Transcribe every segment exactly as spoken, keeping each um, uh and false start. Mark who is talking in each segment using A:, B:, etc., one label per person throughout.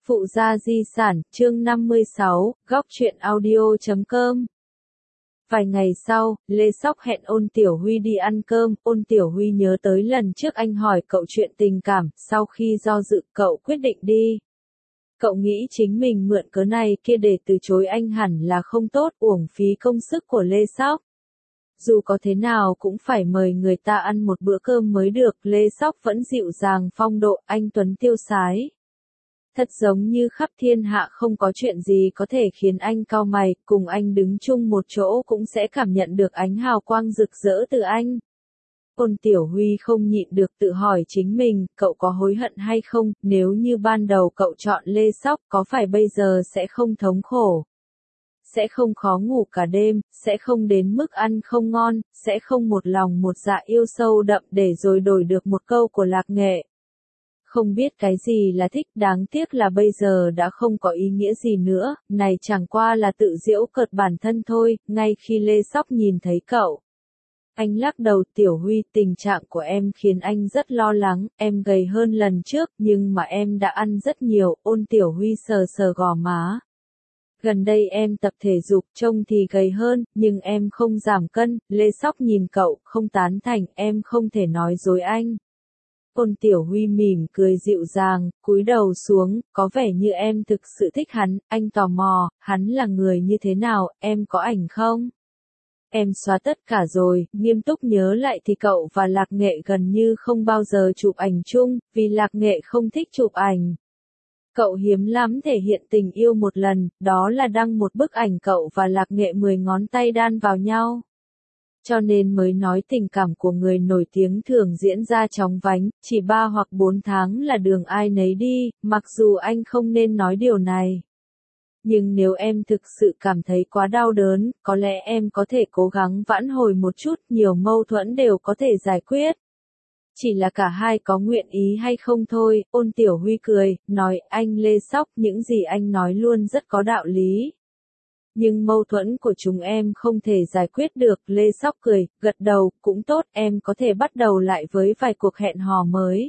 A: Phụ gia di sản, chương năm mươi sáu, góc truyện audio chấm com. Vài ngày sau, Lê Sóc hẹn Ôn Tiểu Huy đi ăn cơm. Ôn Tiểu Huy nhớ tới lần trước anh hỏi cậu chuyện tình cảm, sau khi do dự cậu quyết định đi. Cậu nghĩ chính mình mượn cớ này kia để từ chối anh hẳn là không tốt, uổng phí công sức của Lê Sóc. Dù có thế nào cũng phải mời người ta ăn một bữa cơm mới được. Lê Sóc vẫn dịu dàng phong độ, anh tuấn tiêu sái. Thật giống như khắp thiên hạ không có chuyện gì có thể khiến anh cau mày, cùng anh đứng chung một chỗ cũng sẽ cảm nhận được ánh hào quang rực rỡ từ anh. Ôn Tiểu Huy không nhịn được tự hỏi chính mình, cậu có hối hận hay không, nếu như ban đầu cậu chọn Lê Sóc có phải bây giờ sẽ không thống khổ, sẽ không khó ngủ cả đêm, sẽ không đến mức ăn không ngon, sẽ không một lòng một dạ yêu sâu đậm để rồi đổi được một câu của Lạc Nghệ. Không biết cái gì là thích, đáng tiếc là bây giờ đã không có ý nghĩa gì nữa, này chẳng qua là tự giễu cợt bản thân thôi. Ngay khi Lê Sóc nhìn thấy cậu, anh lắc đầu. Tiểu Huy, tình trạng của em khiến anh rất lo lắng, em gầy hơn lần trước, nhưng mà em đã ăn rất nhiều. Ôn Tiểu Huy sờ sờ gò má. Gần đây em tập thể dục, trông thì gầy hơn, nhưng em không giảm cân. Lê Sóc nhìn cậu, không tán thành, em không thể nói dối anh. Ôn Tiểu Huy mỉm cười dịu dàng, cúi đầu xuống, có vẻ như em thực sự thích hắn. Anh tò mò, hắn là người như thế nào, em có ảnh không? Em xóa tất cả rồi. Nghiêm túc nhớ lại thì cậu và Lạc Nghệ gần như không bao giờ chụp ảnh chung, vì Lạc Nghệ không thích chụp ảnh. Cậu hiếm lắm thể hiện tình yêu một lần, đó là đăng một bức ảnh cậu và Lạc Nghệ mười ngón tay đan vào nhau. Cho nên mới nói tình cảm của người nổi tiếng thường diễn ra chóng vánh, chỉ ba hoặc bốn tháng là đường ai nấy đi, mặc dù anh không nên nói điều này. Nhưng nếu em thực sự cảm thấy quá đau đớn, có lẽ em có thể cố gắng vãn hồi một chút, nhiều mâu thuẫn đều có thể giải quyết. Chỉ là cả hai có nguyện ý hay không thôi. Ôn Tiểu Huy cười, nói, anh Lê Sóc, những gì anh nói luôn rất có đạo lý. Nhưng mâu thuẫn của chúng em không thể giải quyết được. Lê Sóc cười, gật đầu, cũng tốt, em có thể bắt đầu lại với vài cuộc hẹn hò mới.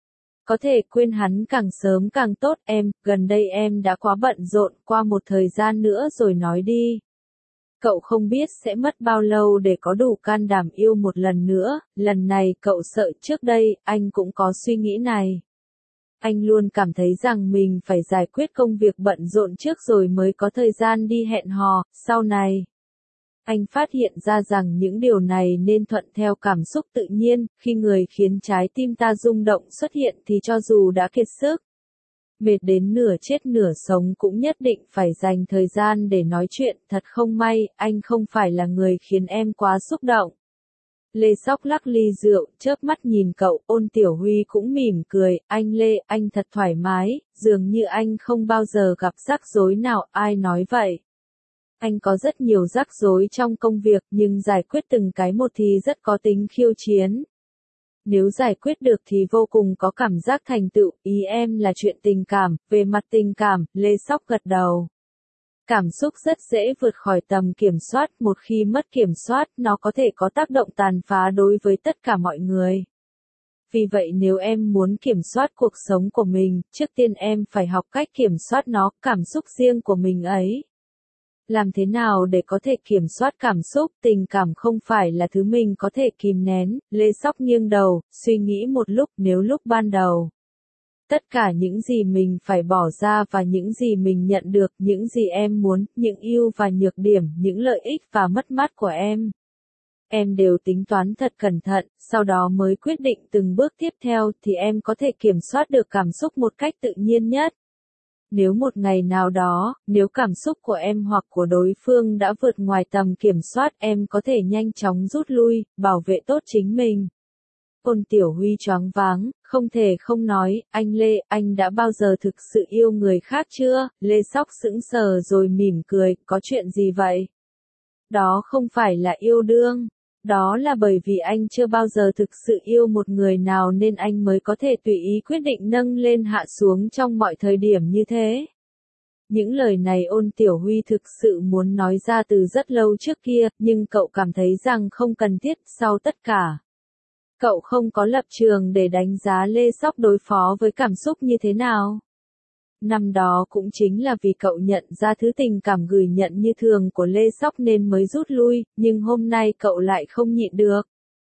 A: Có thể quên hắn càng sớm càng tốt. Em, gần đây em đã quá bận rộn, qua một thời gian nữa rồi nói đi. Cậu không biết sẽ mất bao lâu để có đủ can đảm yêu một lần nữa, lần này cậu sợ. Trước đây, anh cũng có suy nghĩ này. Anh luôn cảm thấy rằng mình phải giải quyết công việc bận rộn trước rồi mới có thời gian đi hẹn hò. Sau này, anh phát hiện ra rằng những điều này nên thuận theo cảm xúc tự nhiên. Khi người khiến trái tim ta rung động xuất hiện thì cho dù đã kiệt sức, mệt đến nửa chết nửa sống cũng nhất định phải dành thời gian để nói chuyện. Thật không may, anh không phải là người khiến em quá xúc động. Lê Sóc lắc ly rượu, chớp mắt nhìn cậu. Ôn Tiểu Huy cũng mỉm cười, anh Lê, anh thật thoải mái, dường như anh không bao giờ gặp rắc rối nào. Ai nói vậy? Anh có rất nhiều rắc rối trong công việc, nhưng giải quyết từng cái một thì rất có tính khiêu chiến. Nếu giải quyết được thì vô cùng có cảm giác thành tựu. Ý em là chuyện tình cảm. Về mặt tình cảm, Lê Sóc gật đầu. Cảm xúc rất dễ vượt khỏi tầm kiểm soát, một khi mất kiểm soát, nó có thể có tác động tàn phá đối với tất cả mọi người. Vì vậy nếu em muốn kiểm soát cuộc sống của mình, trước tiên em phải học cách kiểm soát nó, cảm xúc riêng của mình ấy. Làm thế nào để có thể kiểm soát cảm xúc? Tình cảm không phải là thứ mình có thể kìm nén. Lê Sóc nghiêng đầu, suy nghĩ một lúc. Nếu lúc ban đầu, tất cả những gì mình phải bỏ ra và những gì mình nhận được, những gì em muốn, những ưu và nhược điểm, những lợi ích và mất mát của em, em đều tính toán thật cẩn thận, sau đó mới quyết định từng bước tiếp theo, thì em có thể kiểm soát được cảm xúc một cách tự nhiên nhất. Nếu một ngày nào đó, nếu cảm xúc của em hoặc của đối phương đã vượt ngoài tầm kiểm soát, em có thể nhanh chóng rút lui, bảo vệ tốt chính mình. Ôn Tiểu Huy choáng váng, không thể không nói, anh Lê, anh đã bao giờ thực sự yêu người khác chưa? Lê Sóc sững sờ rồi mỉm cười, có chuyện gì vậy? Đó không phải là yêu đương. Đó là bởi vì anh chưa bao giờ thực sự yêu một người nào nên anh mới có thể tùy ý quyết định nâng lên hạ xuống trong mọi thời điểm như thế. Những lời này Ôn Tiểu Huy thực sự muốn nói ra từ rất lâu trước kia, nhưng cậu cảm thấy rằng không cần thiết. Sau tất cả, cậu không có lập trường để đánh giá Lê Sóc đối phó với cảm xúc như thế nào. năm đó cũng chính là vì cậu nhận ra thứ tình cảm gửi nhận như thường của Lê Sóc nên mới rút lui, nhưng hôm nay cậu lại không nhịn được.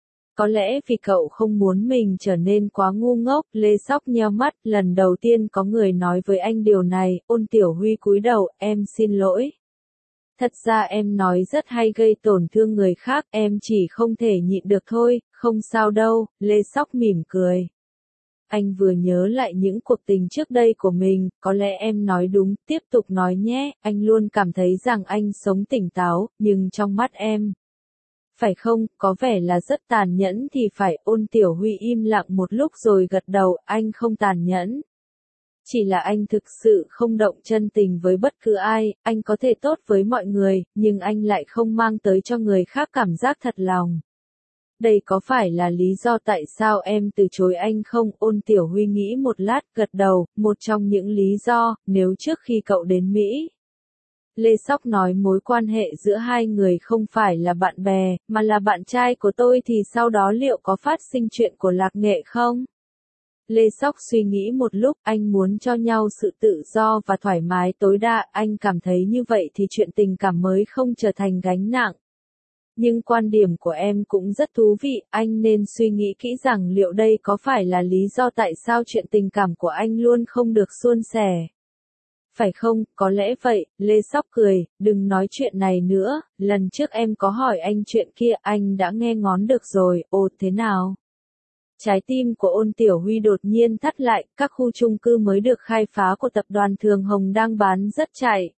A: Có lẽ vì cậu không muốn mình trở nên quá ngu ngốc, Lê Sóc nheo mắt, lần đầu tiên có người nói với anh điều này, Ôn Tiểu Huy cúi đầu, em xin lỗi. Thật ra em nói rất hay gây tổn thương người khác, em chỉ không thể nhịn được thôi, không sao đâu, Lê Sóc mỉm cười. Anh vừa nhớ lại những cuộc tình trước đây của mình, có lẽ em nói đúng, tiếp tục nói nhé, anh luôn cảm thấy rằng anh sống tỉnh táo, nhưng trong mắt em. Phải không, có vẻ là rất tàn nhẫn thì phải, Ôn Tiểu Huy im lặng một lúc rồi gật đầu, anh không tàn nhẫn. Chỉ là anh thực sự không động chân tình với bất cứ ai, anh có thể tốt với mọi người, nhưng anh lại không mang tới cho người khác cảm giác thật lòng. Đây có phải là lý do tại sao em từ chối anh không? Ôn Tiểu Huy nghĩ một lát, gật đầu, một trong những lý do, nếu trước khi cậu đến Mỹ. Lê Sóc nói mối quan hệ giữa hai người không phải là bạn bè, mà là bạn trai của tôi thì sau đó liệu có phát sinh chuyện của Lạc Nghệ không? Lê Sóc suy nghĩ một lúc, anh muốn cho nhau sự tự do và thoải mái tối đa, anh cảm thấy như vậy thì chuyện tình cảm mới không trở thành gánh nặng. Nhưng quan điểm của em cũng rất thú vị, anh nên suy nghĩ kỹ rằng liệu đây có phải là lý do tại sao chuyện tình cảm của anh luôn không được suôn sẻ. Phải không, có lẽ vậy, Lê Sóc cười, đừng nói chuyện này nữa, lần trước em có hỏi anh chuyện kia, anh đã nghe ngóng được rồi, ồ thế nào? Trái tim của Ôn Tiểu Huy đột nhiên thắt lại, các khu chung cư mới được khai phá của tập đoàn Thường Hồng đang bán rất chạy.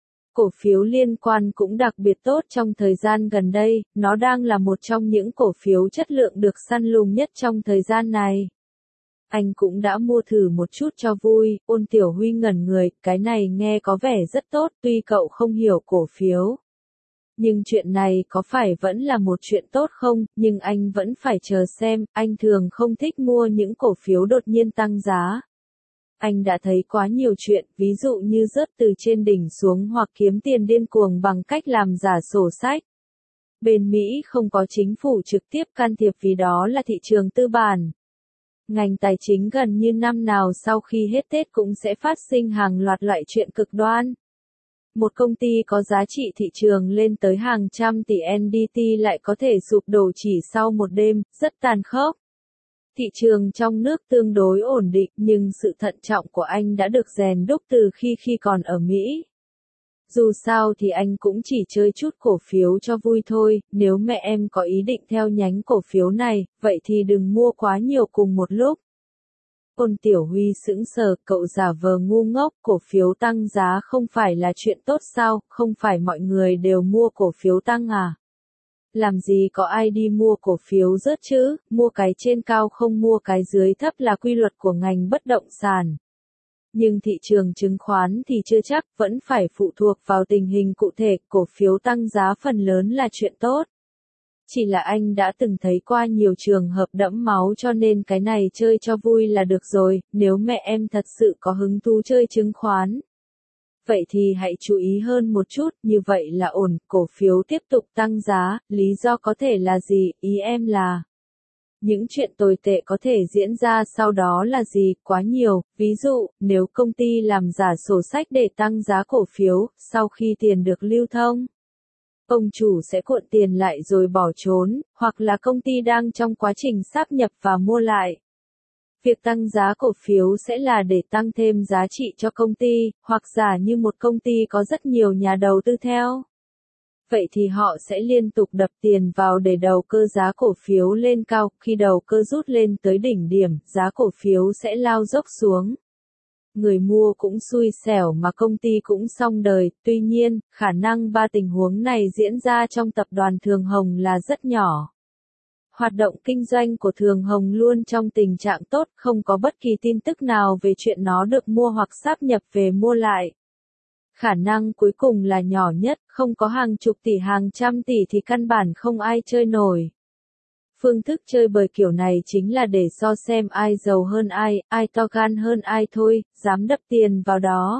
A: Cổ phiếu liên quan cũng đặc biệt tốt trong thời gian gần đây, nó đang là một trong những cổ phiếu chất lượng được săn lùng nhất trong thời gian này. Anh cũng đã mua thử một chút cho vui, Ôn Tiểu Huy ngẩn người, cái này nghe có vẻ rất tốt, tuy cậu không hiểu cổ phiếu. Nhưng chuyện này có phải vẫn là một chuyện tốt không, nhưng anh vẫn phải chờ xem, anh thường không thích mua những cổ phiếu đột nhiên tăng giá. Anh đã thấy quá nhiều chuyện, ví dụ như rớt từ trên đỉnh xuống hoặc kiếm tiền điên cuồng bằng cách làm giả sổ sách. Bên Mỹ không có chính phủ trực tiếp can thiệp vì đó là thị trường tư bản. Ngành tài chính gần như năm nào sau khi hết Tết cũng sẽ phát sinh hàng loạt loại chuyện cực đoan. Một công ty có giá trị thị trường lên tới hàng trăm tỷ en đê tê lại có thể sụp đổ chỉ sau một đêm, rất tàn khốc. Thị trường trong nước tương đối ổn định nhưng sự thận trọng của anh đã được rèn đúc từ khi khi còn ở Mỹ. Dù sao thì anh cũng chỉ chơi chút cổ phiếu cho vui thôi, nếu mẹ em có ý định theo nhánh cổ phiếu này, vậy thì đừng mua quá nhiều cùng một lúc. Ôn Tiểu Huy sững sờ, cậu giả vờ ngu ngốc, cổ phiếu tăng giá không phải là chuyện tốt sao, không phải mọi người đều mua cổ phiếu tăng à? Làm gì có ai đi mua cổ phiếu rớt chứ, mua cái trên cao không mua cái dưới thấp là quy luật của ngành bất động sản. Nhưng thị trường chứng khoán thì chưa chắc, vẫn phải phụ thuộc vào tình hình cụ thể, cổ phiếu tăng giá phần lớn là chuyện tốt. Chỉ là anh đã từng thấy qua nhiều trường hợp đẫm máu cho nên cái này chơi cho vui là được rồi, nếu mẹ em thật sự có hứng thú chơi chứng khoán. Vậy thì hãy chú ý hơn một chút, như vậy là ổn, cổ phiếu tiếp tục tăng giá, lý do có thể là gì, ý em là. Những chuyện tồi tệ có thể diễn ra sau đó là gì, quá nhiều, ví dụ, nếu công ty làm giả sổ sách để tăng giá cổ phiếu, sau khi tiền được lưu thông. Ông chủ sẽ cuộn tiền lại rồi bỏ trốn, hoặc là công ty đang trong quá trình sáp nhập và mua lại. Việc tăng giá cổ phiếu sẽ là để tăng thêm giá trị cho công ty, hoặc giả như một công ty có rất nhiều nhà đầu tư theo. Vậy thì họ sẽ liên tục đập tiền vào để đầu cơ giá cổ phiếu lên cao, khi đầu cơ rút lên tới đỉnh điểm, giá cổ phiếu sẽ lao dốc xuống. Người mua cũng xui xẻo mà công ty cũng xong đời, tuy nhiên, khả năng ba tình huống này diễn ra trong tập đoàn Thường Hồng là rất nhỏ. Hoạt động kinh doanh của Thường Hồng luôn trong tình trạng tốt, không có bất kỳ tin tức nào về chuyện nó được mua hoặc sáp nhập về mua lại. Khả năng cuối cùng là nhỏ nhất, không có hàng chục tỷ hàng trăm tỷ thì căn bản không ai chơi nổi. Phương thức chơi bời kiểu này chính là để so xem ai giàu hơn ai, ai to gan hơn ai thôi, dám đập tiền vào đó.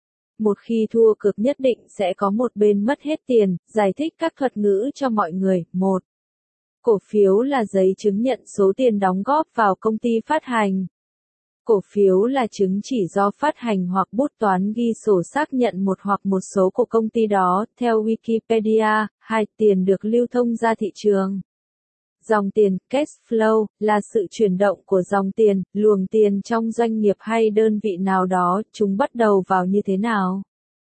A: Một khi thua cược nhất định sẽ có một bên mất hết tiền, giải thích các thuật ngữ cho mọi người. Một. Cổ phiếu là giấy chứng nhận số tiền đóng góp vào công ty phát hành. Cổ phiếu là chứng chỉ do phát hành hoặc bút toán ghi sổ xác nhận một hoặc một số của công ty đó, theo Wikipedia. Hai, tiền được lưu thông ra thị trường. Dòng tiền, cash flow, là sự chuyển động của dòng tiền, luồng tiền trong doanh nghiệp hay đơn vị nào đó, chúng bắt đầu vào như thế nào?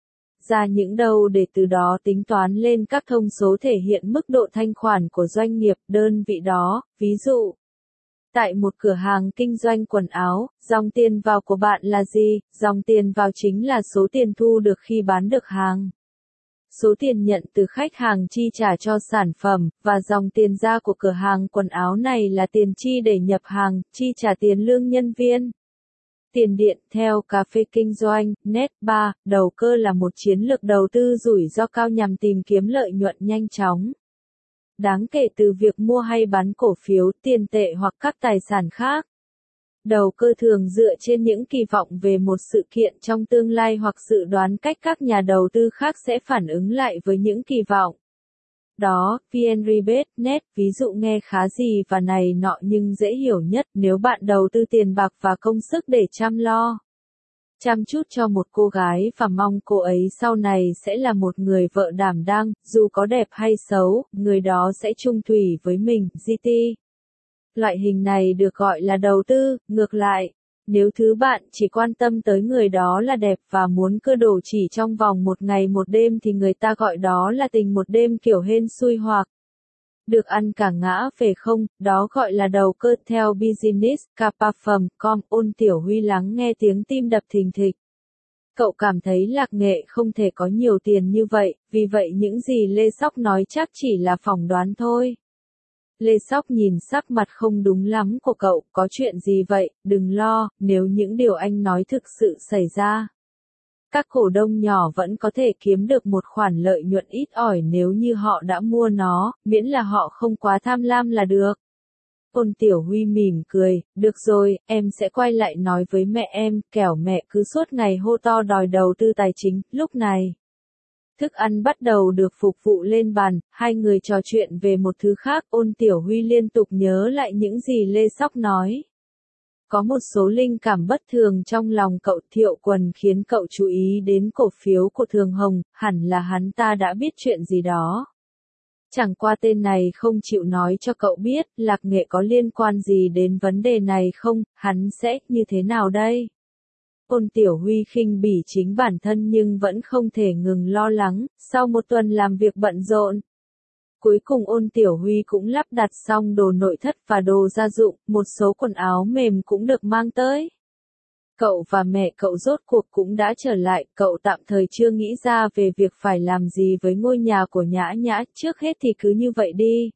A: Ra những đâu để từ đó tính toán lên các thông số thể hiện mức độ thanh khoản của doanh nghiệp, đơn vị đó, ví dụ. Tại một cửa hàng kinh doanh quần áo, dòng tiền vào của bạn là gì? Dòng tiền vào chính là số tiền thu được khi bán được hàng. Số tiền nhận từ khách hàng chi trả cho sản phẩm, và dòng tiền ra của cửa hàng quần áo này là tiền chi để nhập hàng, chi trả tiền lương nhân viên. Tiền điện, theo cà phê kinh doanh, net ba, đầu cơ là một chiến lược đầu tư rủi ro cao nhằm tìm kiếm lợi nhuận nhanh chóng. Đáng kể từ việc mua hay bán cổ phiếu, tiền tệ hoặc các tài sản khác. Đầu cơ thường dựa trên những kỳ vọng về một sự kiện trong tương lai hoặc dự đoán cách các nhà đầu tư khác sẽ phản ứng lại với những kỳ vọng. Đó, vê en Rebate, net, ví dụ nghe khá gì và này nọ nhưng dễ hiểu nhất nếu bạn đầu tư tiền bạc và công sức để chăm lo. Chăm chút cho một cô gái và mong cô ấy sau này sẽ là một người vợ đảm đang, dù có đẹp hay xấu, người đó sẽ chung thủy với mình, giê tê. Loại hình này được gọi là đầu tư. Ngược lại, nếu thứ bạn chỉ quan tâm tới người đó là đẹp và muốn cưa đổ chỉ trong vòng một ngày một đêm thì người ta gọi đó là tình một đêm kiểu hên xui hoặc được ăn cả ngã về không, đó gọi là đầu cơ. Theo Business Kappa chấm com, Ôn Tiểu Huy lắng nghe tiếng tim đập thình thịch. Cậu cảm thấy Lạc Nghệ không thể có nhiều tiền như vậy, vì vậy những gì Lê Sóc nói chắc chỉ là phỏng đoán thôi. Lê Sóc nhìn sắc mặt không đúng lắm của cậu, có chuyện gì vậy, đừng lo, nếu những điều anh nói thực sự xảy ra. Các cổ đông nhỏ vẫn có thể kiếm được một khoản lợi nhuận ít ỏi nếu như họ đã mua nó, miễn là họ không quá tham lam là được. Ôn Tiểu Huy mỉm cười, được rồi, em sẽ quay lại nói với mẹ em, kẻo mẹ cứ suốt ngày hô to đòi đầu tư tài chính. Lúc này, thức ăn bắt đầu được phục vụ lên bàn, hai người trò chuyện về một thứ khác. Ôn Tiểu Huy liên tục nhớ lại những gì Lê Sóc nói. Có một số linh cảm bất thường trong lòng cậu. Thiệu Quần khiến cậu chú ý đến cổ phiếu của Thường Hồng, hẳn là hắn ta đã biết chuyện gì đó. Chẳng qua tên này không chịu nói cho cậu biết, Lạc Nghệ có liên quan gì đến vấn đề này không, hắn sẽ như thế nào đây? Ôn Tiểu Huy khinh bỉ chính bản thân nhưng vẫn không thể ngừng lo lắng, sau một tuần làm việc bận rộn. Cuối cùng Ôn Tiểu Huy cũng lắp đặt xong đồ nội thất và đồ gia dụng, một số quần áo mềm cũng được mang tới. Cậu và mẹ cậu rốt cuộc cũng đã trở lại, cậu tạm thời chưa nghĩ ra về việc phải làm gì với ngôi nhà của Nhã Nhã, trước hết thì cứ như vậy đi.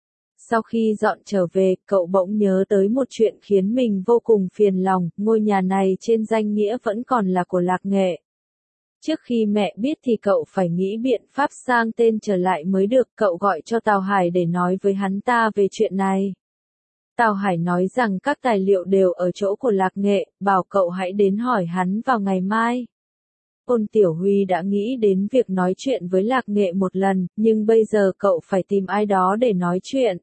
A: Sau khi dọn trở về, cậu bỗng nhớ tới một chuyện khiến mình vô cùng phiền lòng, ngôi nhà này trên danh nghĩa vẫn còn là của Lạc Nghệ. Trước khi mẹ biết thì cậu phải nghĩ biện pháp sang tên trở lại mới được, cậu gọi cho Tào Hải để nói với hắn ta về chuyện này. Tào Hải nói rằng các tài liệu đều ở chỗ của Lạc Nghệ, bảo cậu hãy đến hỏi hắn vào ngày mai. Ôn Tiểu Huy đã nghĩ đến việc nói chuyện với Lạc Nghệ một lần, nhưng bây giờ cậu phải tìm ai đó để nói chuyện.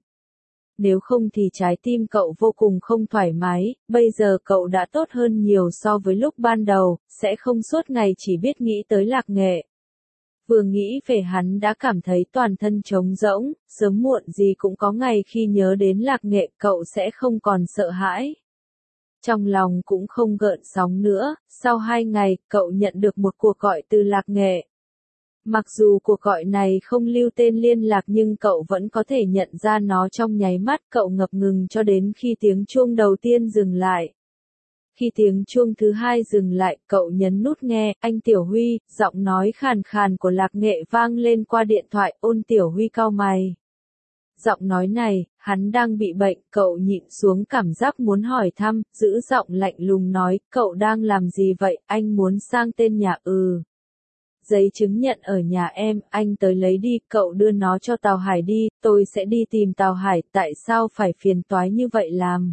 A: Nếu không thì trái tim cậu vô cùng không thoải mái, bây giờ cậu đã tốt hơn nhiều so với lúc ban đầu, sẽ không suốt ngày chỉ biết nghĩ tới Lạc Nghệ. Vừa nghĩ về hắn đã cảm thấy toàn thân trống rỗng, sớm muộn gì cũng có ngày khi nhớ đến Lạc Nghệ cậu sẽ không còn sợ hãi. Trong lòng cũng không gợn sóng nữa, sau hai ngày, cậu nhận được một cuộc gọi từ Lạc Nghệ. Mặc dù cuộc gọi này không lưu tên liên lạc nhưng cậu vẫn có thể nhận ra nó trong nháy mắt, cậu ngập ngừng cho đến khi tiếng chuông đầu tiên dừng lại. Khi tiếng chuông thứ hai dừng lại, cậu nhấn nút nghe, anh Tiểu Huy, giọng nói khàn khàn của Lạc Nghệ vang lên qua điện thoại. Ôn Tiểu Huy cau mày. Giọng nói này, hắn đang bị bệnh, cậu nhịn xuống cảm giác muốn hỏi thăm, giữ giọng lạnh lùng nói, cậu đang làm gì vậy, anh muốn sang tên nhà. Ừ. Giấy chứng nhận ở nhà em, anh tới lấy đi, cậu đưa nó cho Tào Hải đi, tôi sẽ đi tìm Tào Hải, tại sao phải phiền toái như vậy làm?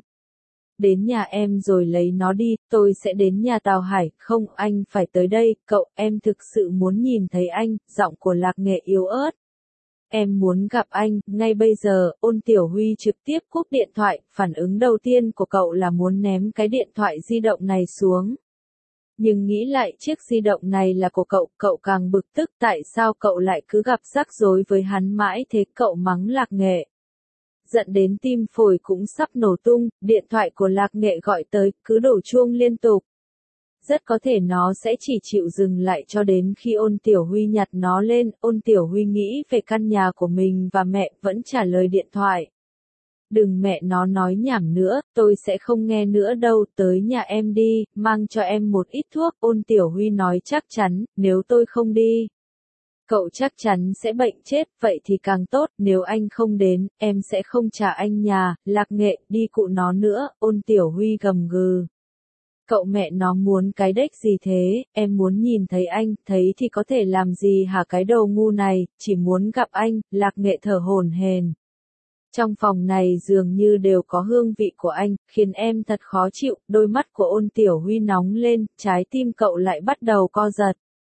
A: Đến nhà em rồi lấy nó đi, tôi sẽ đến nhà Tào Hải, không, anh phải tới đây, cậu, em thực sự muốn nhìn thấy anh, giọng của Lạc Nghệ yếu ớt. em muốn gặp anh, ngay bây giờ. Ôn Tiểu Huy trực tiếp cúp điện thoại, phản ứng đầu tiên của cậu là muốn ném cái điện thoại di động này xuống. Nhưng nghĩ lại chiếc di động này là của cậu, cậu càng bực tức, tại sao cậu lại cứ gặp rắc rối với hắn mãi thế, cậu mắng Lạc Nghệ. Giận đến tim phổi cũng sắp nổ tung, điện thoại của Lạc Nghệ gọi tới, cứ đổ chuông liên tục. Rất có thể nó sẽ chỉ chịu dừng lại cho đến khi Ôn Tiểu Huy nhặt nó lên. Ôn Tiểu Huy nghĩ về căn nhà của mình và mẹ, vẫn trả lời điện thoại. Đừng mẹ nó nói nhảm nữa, tôi sẽ không nghe nữa đâu, tới nhà em đi, mang cho em một ít thuốc. Ôn Tiểu Huy nói chắc chắn, nếu tôi không đi, cậu chắc chắn sẽ bệnh chết, vậy thì càng tốt, nếu anh không đến, em sẽ không trả anh nhà. Lạc Nghệ, đi cụ nó nữa. Ôn Tiểu Huy gầm gừ. Cậu mẹ nó muốn cái đếch gì thế, em muốn nhìn thấy anh, thấy thì có thể làm gì hả cái đầu ngu này, chỉ muốn gặp anh. Lạc Nghệ thở hổn hển. Trong phòng này dường như đều có hương vị của anh, khiến em thật khó chịu. Đôi mắt của Ôn Tiểu Huy nóng lên, trái tim cậu lại bắt đầu co giật.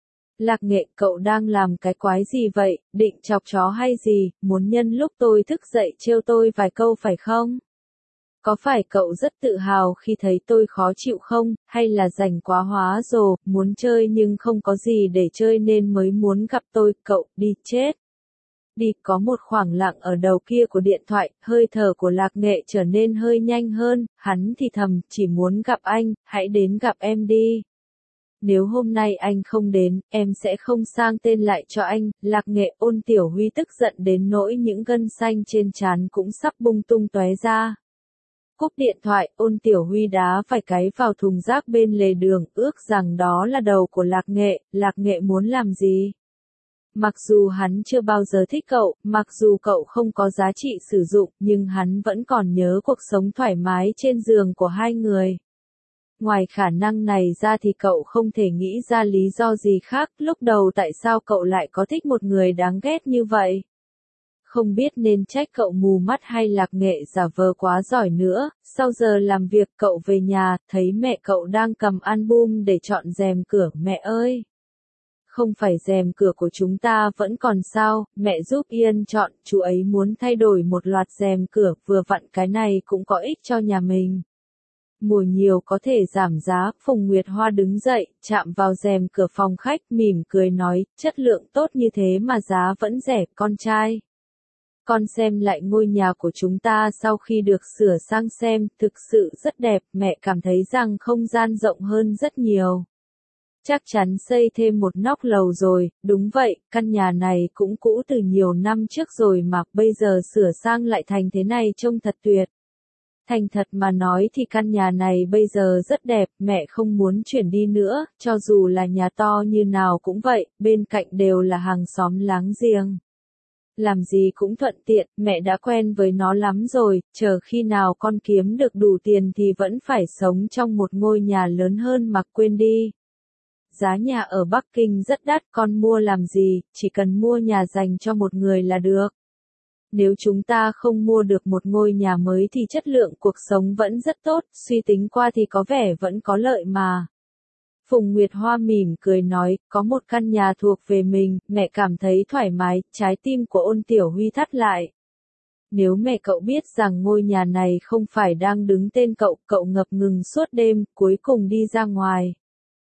A: Lạc Nghệ, cậu đang làm cái quái gì vậy, định chọc chó hay gì, muốn nhân lúc tôi thức dậy trêu tôi vài câu phải không? Có phải cậu rất tự hào khi thấy tôi khó chịu không, hay là rảnh quá hóa rồ, muốn chơi nhưng không có gì để chơi nên mới muốn gặp tôi? Cậu, đi chết. Đi. Có một khoảng lặng ở đầu kia của điện thoại, hơi thở của Lạc Nghệ trở nên hơi nhanh hơn, hắn thì thầm, chỉ muốn gặp anh, hãy đến gặp em đi. Nếu hôm nay anh không đến, em sẽ không sang tên lại cho anh. Lạc Nghệ. Ôn Tiểu Huy tức giận đến nỗi những gân xanh trên trán cũng sắp bung tung tóe ra. Cúp điện thoại, Ôn Tiểu Huy đá vài cái vào thùng rác bên lề đường, ước rằng đó là đầu của Lạc Nghệ. Lạc Nghệ muốn làm gì? Mặc dù hắn chưa bao giờ thích cậu, mặc dù cậu không có giá trị sử dụng, nhưng hắn vẫn còn nhớ cuộc sống thoải mái trên giường của hai người. Ngoài khả năng này ra thì cậu không thể nghĩ ra lý do gì khác. Lúc đầu tại sao cậu lại có thích một người đáng ghét như vậy? Không biết nên trách cậu mù mắt hay Lạc Nghệ giả vờ quá giỏi nữa. Sau giờ làm việc cậu về nhà, thấy mẹ cậu đang cầm album để chọn rèm cửa. Mẹ ơi! Không phải rèm cửa của chúng ta vẫn còn sao, mẹ giúp Yên chọn, chú ấy muốn thay đổi một loạt rèm cửa, vừa vặn cái này cũng có ích cho nhà mình. Mua nhiều có thể giảm giá. Phùng Nguyệt Hoa đứng dậy, chạm vào rèm cửa phòng khách, mỉm cười nói, chất lượng tốt như thế mà giá vẫn rẻ. Con trai, con xem lại ngôi nhà của chúng ta sau khi được sửa sang xem, thực sự rất đẹp, mẹ cảm thấy rằng không gian rộng hơn rất nhiều. Chắc chắn xây thêm một nóc lầu rồi. Đúng vậy, căn nhà này cũng cũ từ nhiều năm trước rồi mà, bây giờ sửa sang lại thành thế này trông thật tuyệt. Thành thật mà nói thì căn nhà này bây giờ rất đẹp, mẹ không muốn chuyển đi nữa, cho dù là nhà to như nào cũng vậy, bên cạnh đều là hàng xóm láng giềng. Làm gì cũng thuận tiện, mẹ đã quen với nó lắm rồi, chờ khi nào con kiếm được đủ tiền thì vẫn phải sống trong một ngôi nhà lớn hơn mà quên đi. Giá nhà ở Bắc Kinh rất đắt, con mua làm gì, chỉ cần mua nhà dành cho một người là được. Nếu chúng ta không mua được một ngôi nhà mới thì chất lượng cuộc sống vẫn rất tốt, suy tính qua thì có vẻ vẫn có lợi mà. Phùng Nguyệt Hoa mỉm cười nói, có một căn nhà thuộc về mình, mẹ cảm thấy thoải mái. Trái tim của Ôn Tiểu Huy thắt lại. Nếu mẹ cậu biết rằng ngôi nhà này không phải đang đứng tên cậu, cậu ngập ngừng suốt đêm, cuối cùng đi ra ngoài.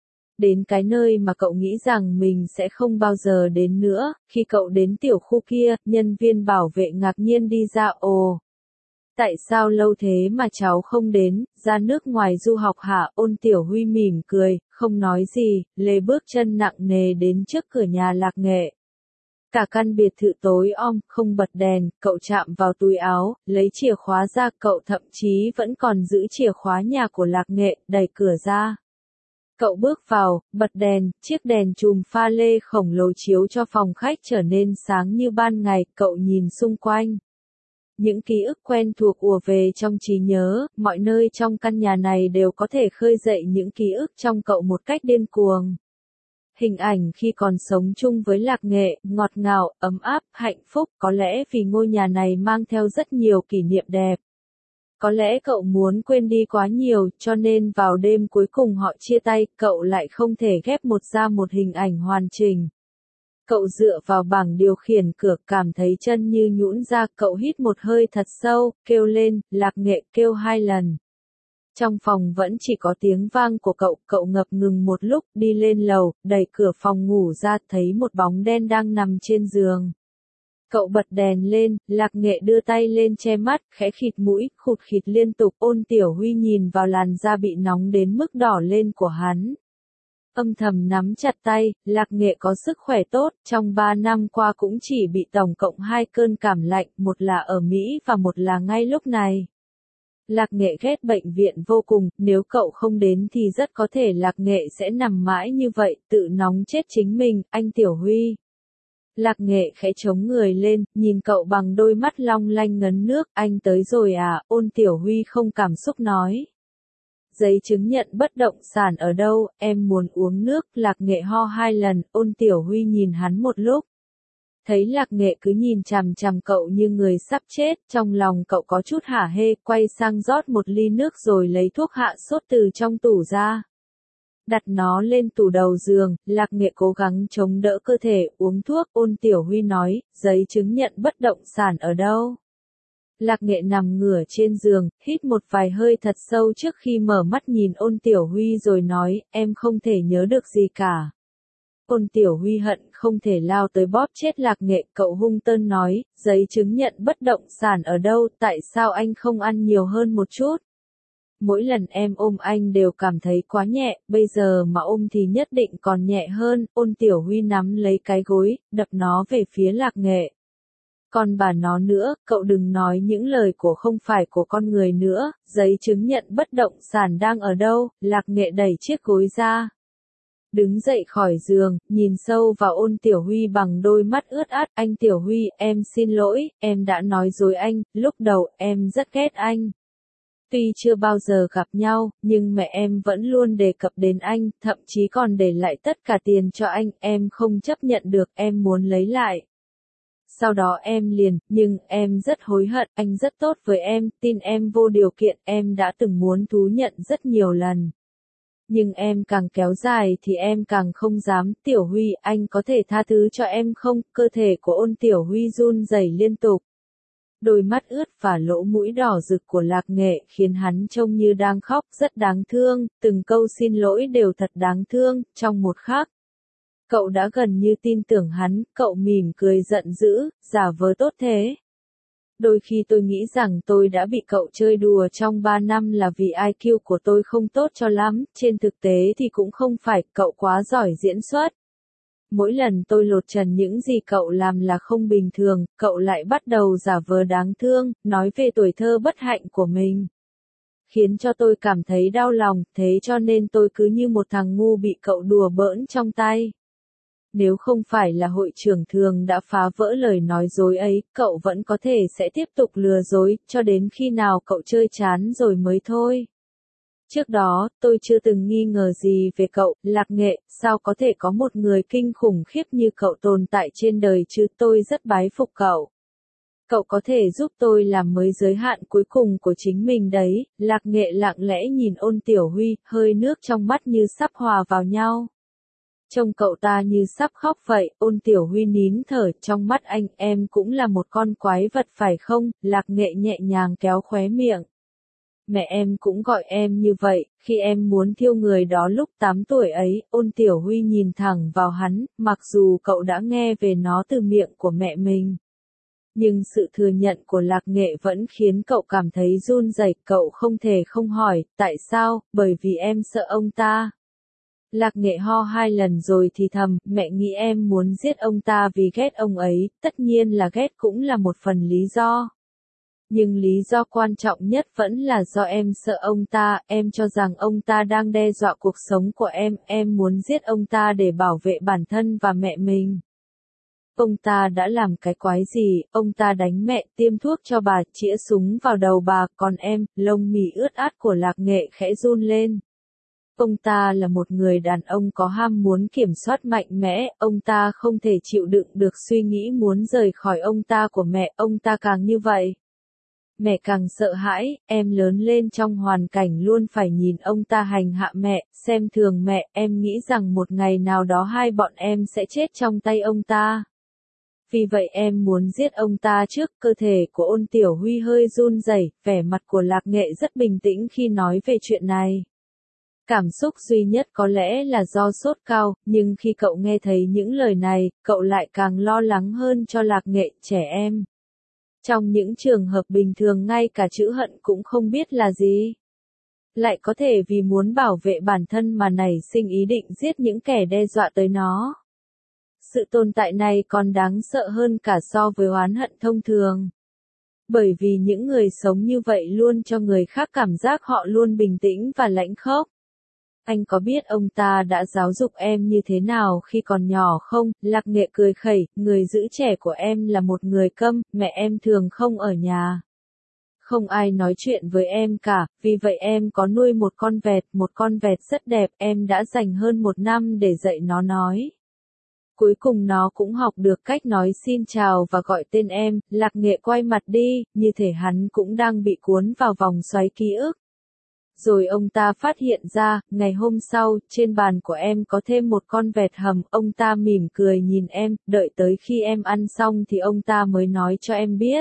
A: Đến cái nơi mà cậu nghĩ rằng mình sẽ không bao giờ đến nữa. Khi cậu đến tiểu khu kia, nhân viên bảo vệ ngạc nhiên đi ra. Ồ, tại sao lâu thế mà cháu không đến, ra nước ngoài du học hả? Ôn Tiểu Huy mỉm cười, không nói gì, lê bước chân nặng nề đến trước cửa nhà Lạc Nghệ. Cả căn biệt thự tối om, không bật đèn, cậu chạm vào túi áo, lấy chìa khóa ra, cậu thậm chí vẫn còn giữ chìa khóa nhà của Lạc Nghệ, đẩy cửa ra. Cậu bước vào, bật đèn, chiếc đèn chùm pha lê khổng lồ chiếu cho phòng khách trở nên sáng như ban ngày, cậu nhìn xung quanh. Những ký ức quen thuộc ùa về trong trí nhớ, mọi nơi trong căn nhà này đều có thể khơi dậy những ký ức trong cậu một cách điên cuồng. Hình ảnh khi còn sống chung với Lạc Nghệ, ngọt ngào, ấm áp, hạnh phúc, có lẽ vì ngôi nhà này mang theo rất nhiều kỷ niệm đẹp. Có lẽ cậu muốn quên đi quá nhiều, cho nên vào đêm cuối cùng họ chia tay, cậu lại không thể ghép một ra một hình ảnh hoàn chỉnh. Cậu dựa vào bảng điều khiển cửa cảm thấy chân như nhũn ra, cậu hít một hơi thật sâu, kêu lên, Lạc Nghệ, kêu hai lần. Trong phòng vẫn chỉ có tiếng vang của cậu, cậu ngập ngừng một lúc, đi lên lầu, đẩy cửa phòng ngủ ra, thấy một bóng đen đang nằm trên giường. Cậu bật đèn lên, Lạc Nghệ đưa tay lên che mắt, khẽ khịt mũi, khụt khịt liên tục. Ôn Tiểu Huy nhìn vào làn da bị nóng đến mức đỏ lên của hắn. Âm thầm nắm chặt tay, Lạc Nghệ có sức khỏe tốt, trong ba năm qua cũng chỉ bị tổng cộng hai cơn cảm lạnh, một là ở Mỹ và một là ngay lúc này. Lạc Nghệ ghét bệnh viện vô cùng, nếu cậu không đến thì rất có thể Lạc Nghệ sẽ nằm mãi như vậy, tự nóng chết chính mình. Anh Tiểu Huy. Lạc Nghệ khẽ chống người lên, nhìn cậu bằng đôi mắt long lanh ngấn nước. Anh tới rồi à? Ôn Tiểu Huy không cảm xúc nói. Giấy chứng nhận bất động sản ở đâu? Em muốn uống nước. Lạc Nghệ ho hai lần. Ôn Tiểu Huy nhìn hắn một lúc. Thấy Lạc Nghệ cứ nhìn chằm chằm cậu như người sắp chết, trong lòng cậu có chút hả hê, quay sang rót một ly nước rồi lấy thuốc hạ sốt từ trong tủ ra. Đặt nó lên tủ đầu giường, Lạc Nghệ cố gắng chống đỡ cơ thể, uống thuốc. Ôn Tiểu Huy nói, giấy chứng nhận bất động sản ở đâu? Lạc Nghệ nằm ngửa trên giường, hít một vài hơi thật sâu trước khi mở mắt nhìn Ôn Tiểu Huy rồi nói, em không thể nhớ được gì cả. Ôn Tiểu Huy hận không thể lao tới bóp chết Lạc Nghệ, cậu hung tợn nói, giấy chứng nhận bất động sản ở đâu, tại sao anh không ăn nhiều hơn một chút? Mỗi lần em ôm anh đều cảm thấy quá nhẹ, bây giờ mà ôm thì nhất định còn nhẹ hơn. Ôn Tiểu Huy nắm lấy cái gối, đập nó về phía Lạc Nghệ. Còn bà nó nữa, cậu đừng nói những lời của không phải của con người nữa, giấy chứng nhận bất động sản đang ở đâu? Lạc Nghệ đẩy chiếc gối ra. Đứng dậy khỏi giường, nhìn sâu vào Ôn Tiểu Huy bằng đôi mắt ướt át. Anh Tiểu Huy, em xin lỗi, em đã nói dối anh, lúc đầu em rất ghét anh. Tuy chưa bao giờ gặp nhau, nhưng mẹ em vẫn luôn đề cập đến anh, thậm chí còn để lại tất cả tiền cho anh, em không chấp nhận được, em muốn lấy lại. Sau đó em liền, nhưng em rất hối hận, anh rất tốt với em, tin em vô điều kiện, em đã từng muốn thú nhận rất nhiều lần. Nhưng em càng kéo dài thì em càng không dám. Tiểu Huy, anh có thể tha thứ cho em không? Cơ thể của Ôn Tiểu Huy run rẩy liên tục. Đôi mắt ướt và lỗ mũi đỏ rực của Lạc Nghệ khiến hắn trông như đang khóc, rất đáng thương, từng câu xin lỗi đều thật đáng thương. Trong một khắc, cậu đã gần như tin tưởng hắn, cậu mỉm cười giận dữ, giả vờ tốt thế. Đôi khi tôi nghĩ rằng tôi đã bị cậu chơi đùa trong ba năm là vì i kiu của tôi không tốt cho lắm, trên thực tế thì cũng không phải, cậu quá giỏi diễn xuất. Mỗi lần tôi lột trần những gì cậu làm là không bình thường, cậu lại bắt đầu giả vờ đáng thương, nói về tuổi thơ bất hạnh của mình. Khiến cho tôi cảm thấy đau lòng, thế cho nên tôi cứ như một thằng ngu bị cậu đùa bỡn trong tay. Nếu không phải là hội trưởng thường đã phá vỡ lời nói dối ấy, cậu vẫn có thể sẽ tiếp tục lừa dối, cho đến khi nào cậu chơi chán rồi mới thôi. Trước đó, tôi chưa từng nghi ngờ gì về cậu, Lạc Nghệ, sao có thể có một người kinh khủng khiếp như cậu tồn tại trên đời chứ, tôi rất bái phục cậu. Cậu có thể giúp tôi làm mới giới hạn cuối cùng của chính mình đấy. Lạc Nghệ lặng lẽ nhìn Ôn Tiểu Huy, hơi nước trong mắt như sắp hòa vào nhau. Trông cậu ta như sắp khóc vậy. Ôn Tiểu Huy nín thở, trong mắt anh em cũng là một con quái vật phải không? Lạc Nghệ nhẹ nhàng kéo khóe miệng. Mẹ em cũng gọi em như vậy, khi em muốn thiêu người đó lúc tám tuổi ấy. Ôn Tiểu Huy nhìn thẳng vào hắn, mặc dù cậu đã nghe về nó từ miệng của mẹ mình. Nhưng sự thừa nhận của Lạc Nghệ vẫn khiến cậu cảm thấy run rẩy, cậu không thể không hỏi, tại sao? Bởi vì em sợ ông ta. Lạc Nghệ ho hai lần rồi thì thầm, mẹ nghĩ em muốn giết ông ta vì ghét ông ấy, tất nhiên là ghét cũng là một phần lý do. Nhưng lý do quan trọng nhất vẫn là do em sợ ông ta, em cho rằng ông ta đang đe dọa cuộc sống của em, em muốn giết ông ta để bảo vệ bản thân và mẹ mình. Ông ta đã làm cái quái gì? Ông ta đánh mẹ, tiêm thuốc cho bà, chĩa súng vào đầu bà, còn em, lông mì ướt át của Lạc Nghệ khẽ run lên. Ông ta là một người đàn ông có ham muốn kiểm soát mạnh mẽ, ông ta không thể chịu đựng được suy nghĩ muốn rời khỏi ông ta của mẹ, ông ta càng như vậy. Mẹ càng sợ hãi, em lớn lên trong hoàn cảnh luôn phải nhìn ông ta hành hạ mẹ, xem thường mẹ, em nghĩ rằng một ngày nào đó hai bọn em sẽ chết trong tay ông ta. Vì vậy em muốn giết ông ta trước. Cơ thể của Ôn Tiểu Huy hơi run rẩy, vẻ mặt của Lạc Nghệ rất bình tĩnh khi nói về chuyện này. Cảm xúc duy nhất có lẽ là do sốt cao, nhưng khi cậu nghe thấy những lời này, cậu lại càng lo lắng hơn cho Lạc Nghệ, trẻ em. Trong những trường hợp bình thường ngay cả chữ hận cũng không biết là gì. Lại có thể vì muốn bảo vệ bản thân mà nảy sinh ý định giết những kẻ đe dọa tới nó. Sự tồn tại này còn đáng sợ hơn cả so với oán hận thông thường. Bởi vì những người sống như vậy luôn cho người khác cảm giác họ luôn bình tĩnh và lãnh khốc. Anh có biết ông ta đã giáo dục em như thế nào khi còn nhỏ không? Lạc Nghệ cười khẩy, người giữ trẻ của em là một người câm, mẹ em thường không ở nhà. Không ai nói chuyện với em cả, vì vậy em có nuôi một con vẹt, một con vẹt rất đẹp, em đã dành hơn một năm để dạy nó nói. Cuối cùng nó cũng học được cách nói xin chào và gọi tên em. Lạc Nghệ quay mặt đi, như thể hắn cũng đang bị cuốn vào vòng xoáy ký ức. Rồi ông ta phát hiện ra, ngày hôm sau, trên bàn của em có thêm một con vẹt hầm, ông ta mỉm cười nhìn em, đợi tới khi em ăn xong thì ông ta mới nói cho em biết.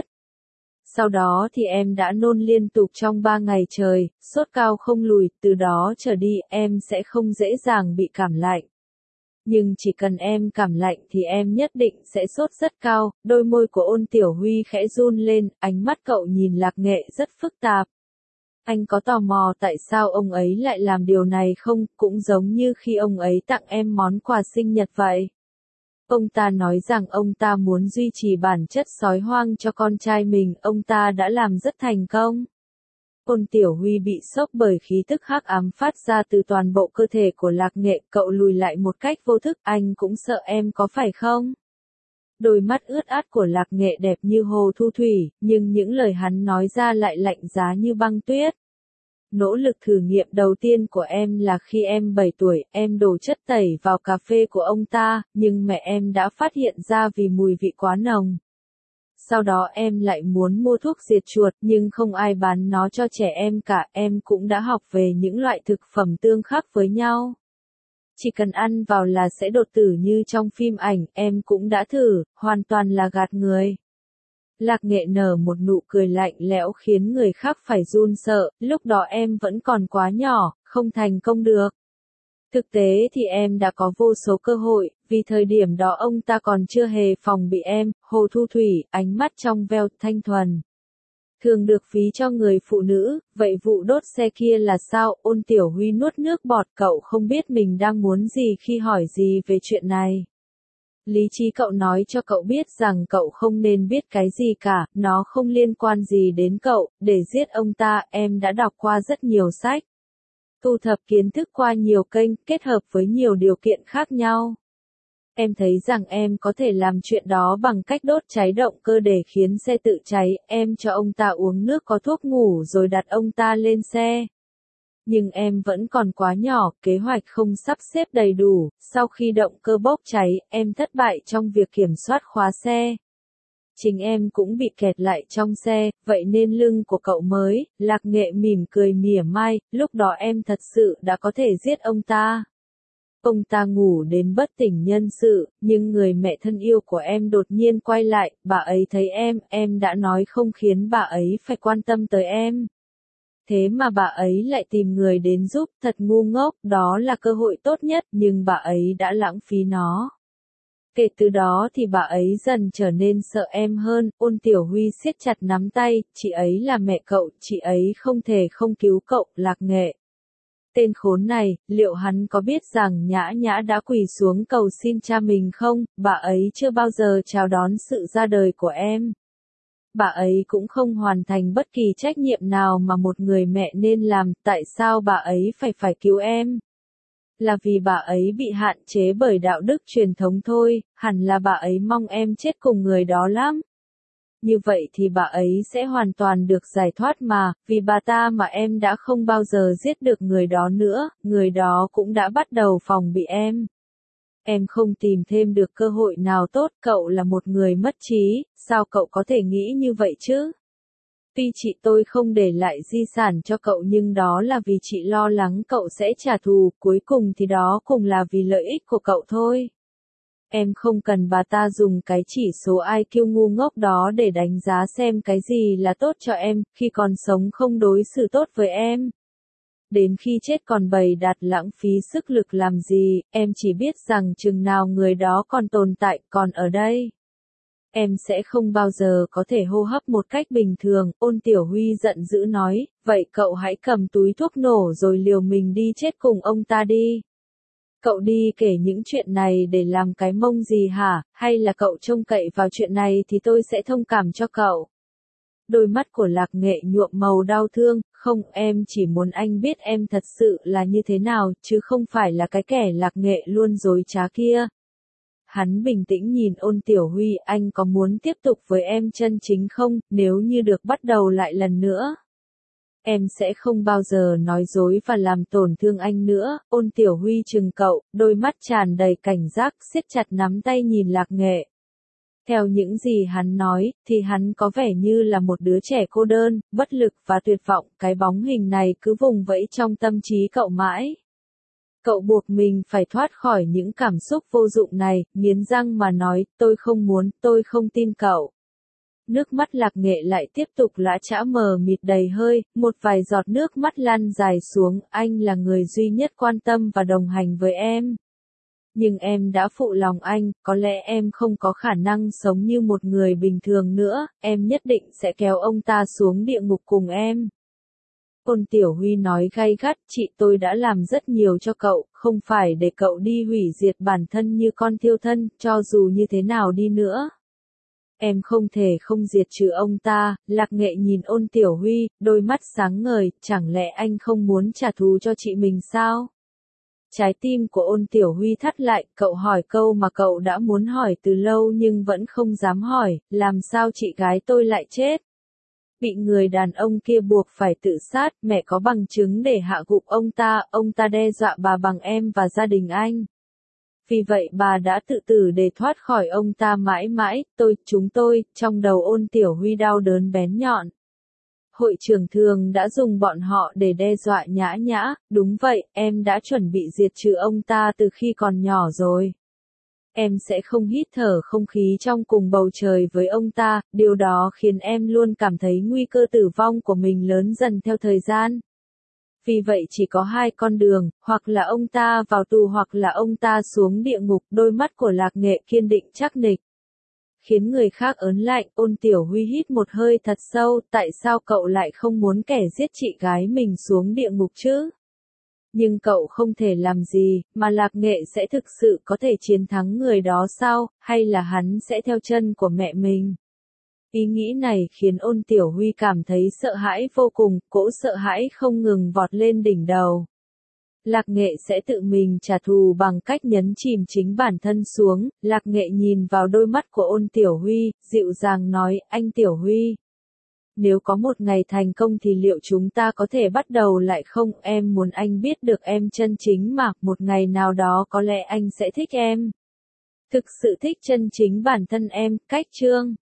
A: Sau đó thì em đã nôn liên tục trong ba ngày trời, sốt cao không lùi, từ đó trở đi em sẽ không dễ dàng bị cảm lạnh. Nhưng chỉ cần em cảm lạnh thì em nhất định sẽ sốt rất cao. Đôi môi của Ôn Tiểu Huy khẽ run lên, ánh mắt cậu nhìn Lạc Nghệ rất phức tạp. Anh có tò mò tại sao ông ấy lại làm điều này không, cũng giống như khi ông ấy tặng em món quà sinh nhật vậy. Ông ta nói rằng ông ta muốn duy trì bản chất sói hoang cho con trai mình, ông ta đã làm rất thành công. Ôn Tiểu Huy bị sốc bởi khí tức hắc ám phát ra từ toàn bộ cơ thể của Lạc Nghệ, cậu lùi lại một cách vô thức, anh cũng sợ em có phải không? Đôi mắt ướt át của Lạc Nghệ đẹp như hồ thu thủy, nhưng những lời hắn nói ra lại lạnh giá như băng tuyết. Nỗ lực thử nghiệm đầu tiên của em là khi em bảy tuổi, em đổ chất tẩy vào cà phê của ông ta, nhưng mẹ em đã phát hiện ra vì mùi vị quá nồng. Sau đó em lại muốn mua thuốc diệt chuột, nhưng không ai bán nó cho trẻ em cả, em cũng đã học về những loại thực phẩm tương khắc với nhau. Chỉ cần ăn vào là sẽ đột tử như trong phim ảnh, em cũng đã thử, hoàn toàn là gạt người. Lạc Nghệ nở một nụ cười lạnh lẽo khiến người khác phải run sợ, lúc đó em vẫn còn quá nhỏ, không thành công được. Thực tế thì em đã có vô số cơ hội, vì thời điểm đó ông ta còn chưa hề phòng bị em. Hồ Thu Thủy, ánh mắt trong veo, thanh thuần. Thường được phí cho người phụ nữ, vậy vụ đốt xe kia là sao? Ôn Tiểu Huy nuốt nước bọt, cậu không biết mình đang muốn gì khi hỏi gì về chuyện này. Lý trí cậu nói cho cậu biết rằng cậu không nên biết cái gì cả, nó không liên quan gì đến cậu. Để giết ông ta, em đã đọc qua rất nhiều sách. Thu thập kiến thức qua nhiều kênh, kết hợp với nhiều điều kiện khác nhau. Em thấy rằng em có thể làm chuyện đó bằng cách đốt cháy động cơ để khiến xe tự cháy, em cho ông ta uống nước có thuốc ngủ rồi đặt ông ta lên xe. Nhưng em vẫn còn quá nhỏ, kế hoạch không sắp xếp đầy đủ, sau khi động cơ bốc cháy, em thất bại trong việc kiểm soát khóa xe. Chính em cũng bị kẹt lại trong xe, vậy nên lưng của cậu mới. Lạc Nghệ mỉm cười mỉa mai, lúc đó em thật sự đã có thể giết ông ta. Ông ta ngủ đến bất tỉnh nhân sự, nhưng người mẹ thân yêu của em đột nhiên quay lại, bà ấy thấy em, em đã nói không khiến bà ấy phải quan tâm tới em. Thế mà bà ấy lại tìm người đến giúp, thật ngu ngốc, đó là cơ hội tốt nhất, nhưng bà ấy đã lãng phí nó. Kể từ đó thì bà ấy dần trở nên sợ em hơn. Ôn Tiểu Huy siết chặt nắm tay, chị ấy là mẹ cậu, chị ấy không thể không cứu cậu. Lạc Nghệ. Tên khốn này, liệu hắn có biết rằng Nhã Nhã đã quỳ xuống cầu xin cha mình không? Bà ấy chưa bao giờ chào đón sự ra đời của em. Bà ấy cũng không hoàn thành bất kỳ trách nhiệm nào mà một người mẹ nên làm, tại sao bà ấy phải phải cứu em? Là vì bà ấy bị hạn chế bởi đạo đức truyền thống thôi, hẳn là bà ấy mong em chết cùng người đó lắm. Như vậy thì bà ấy sẽ hoàn toàn được giải thoát mà, vì bà ta mà em đã không bao giờ giết được người đó nữa, người đó cũng đã bắt đầu phòng bị em. Em không tìm thêm được cơ hội nào tốt, cậu là một người mất trí, sao cậu có thể nghĩ như vậy chứ? Tuy chị tôi không để lại di sản cho cậu nhưng đó là vì chị lo lắng cậu sẽ trả thù, cuối cùng thì đó cũng là vì lợi ích của cậu thôi. Em không cần bà ta dùng cái chỉ số i kiu ngu ngốc đó để đánh giá xem cái gì là tốt cho em, khi còn sống không đối xử tốt với em. Đến khi chết còn bày đặt lãng phí sức lực làm gì, em chỉ biết rằng chừng nào người đó còn tồn tại, còn ở đây. Em sẽ không bao giờ có thể hô hấp một cách bình thường, Ôn Tiểu Huy giận dữ nói, vậy cậu hãy cầm túi thuốc nổ rồi liều mình đi chết cùng ông ta đi. Cậu đi kể những chuyện này để làm cái mông gì hả, hay là cậu trông cậy vào chuyện này thì tôi sẽ thông cảm cho cậu. Đôi mắt của Lạc Nghệ nhuộm màu đau thương, không, em chỉ muốn anh biết em thật sự là như thế nào, chứ không phải là cái kẻ Lạc Nghệ luôn dối trá kia. Hắn bình tĩnh nhìn Ôn Tiểu Huy, anh có muốn tiếp tục với em chân chính không, nếu như được bắt đầu lại lần nữa. Em sẽ không bao giờ nói dối và làm tổn thương anh nữa, Ôn Tiểu Huy trừng cậu, đôi mắt tràn đầy cảnh giác, siết chặt nắm tay nhìn Lạc Nghệ. Theo những gì hắn nói, thì hắn có vẻ như là một đứa trẻ cô đơn, bất lực và tuyệt vọng, cái bóng hình này cứ vùng vẫy trong tâm trí cậu mãi. Cậu buộc mình phải thoát khỏi những cảm xúc vô dụng này, nghiến răng mà nói, tôi không muốn, tôi không tin cậu. Nước mắt Lạc Nghệ lại tiếp tục lã chã mờ mịt đầy hơi, một vài giọt nước mắt lăn dài xuống, anh là người duy nhất quan tâm và đồng hành với em. Nhưng em đã phụ lòng anh, có lẽ em không có khả năng sống như một người bình thường nữa, em nhất định sẽ kéo ông ta xuống địa ngục cùng em. Ôn Tiểu Huy nói gay gắt, chị tôi đã làm rất nhiều cho cậu, không phải để cậu đi hủy diệt bản thân như con thiêu thân, cho dù như thế nào đi nữa. Em không thể không diệt trừ ông ta, Lạc Nghệ nhìn Ôn Tiểu Huy, đôi mắt sáng ngời, chẳng lẽ anh không muốn trả thù cho chị mình sao? Trái tim của Ôn Tiểu Huy thắt lại, cậu hỏi câu mà cậu đã muốn hỏi từ lâu nhưng vẫn không dám hỏi, làm sao chị gái tôi lại chết? Bị người đàn ông kia buộc phải tự sát, mẹ có bằng chứng để hạ gục ông ta, ông ta đe dọa bà bằng em và gia đình anh. Vì vậy bà đã tự tử để thoát khỏi ông ta mãi mãi, tôi, chúng tôi, trong đầu Ôn Tiểu Huy đau đớn bén nhọn. Hội trưởng thường đã dùng bọn họ để đe dọa Nhã Nhã, đúng vậy, em đã chuẩn bị diệt trừ ông ta từ khi còn nhỏ rồi. Em sẽ không hít thở không khí trong cùng bầu trời với ông ta, điều đó khiến em luôn cảm thấy nguy cơ tử vong của mình lớn dần theo thời gian. Vì vậy chỉ có hai con đường, hoặc là ông ta vào tù hoặc là ông ta xuống địa ngục, đôi mắt của Lạc Nghệ kiên định chắc nịch. Khiến người khác ớn lạnh, Ôn Tiểu Huy hít một hơi thật sâu, tại sao cậu lại không muốn kẻ giết chị gái mình xuống địa ngục chứ? Nhưng cậu không thể làm gì, mà Lạc Nghệ sẽ thực sự có thể chiến thắng người đó sao, hay là hắn sẽ theo chân của mẹ mình? Ý nghĩ này khiến Ôn Tiểu Huy cảm thấy sợ hãi vô cùng, cỗ sợ hãi không ngừng vọt lên đỉnh đầu. Lạc Nghệ sẽ tự mình trả thù bằng cách nhấn chìm chính bản thân xuống, Lạc Nghệ nhìn vào đôi mắt của Ôn Tiểu Huy, dịu dàng nói, anh Tiểu Huy. Nếu có một ngày thành công thì liệu chúng ta có thể bắt đầu lại không? Em muốn anh biết được em chân chính mà, một ngày nào đó có lẽ anh sẽ thích em. Thực sự thích chân chính bản thân em, cách chương.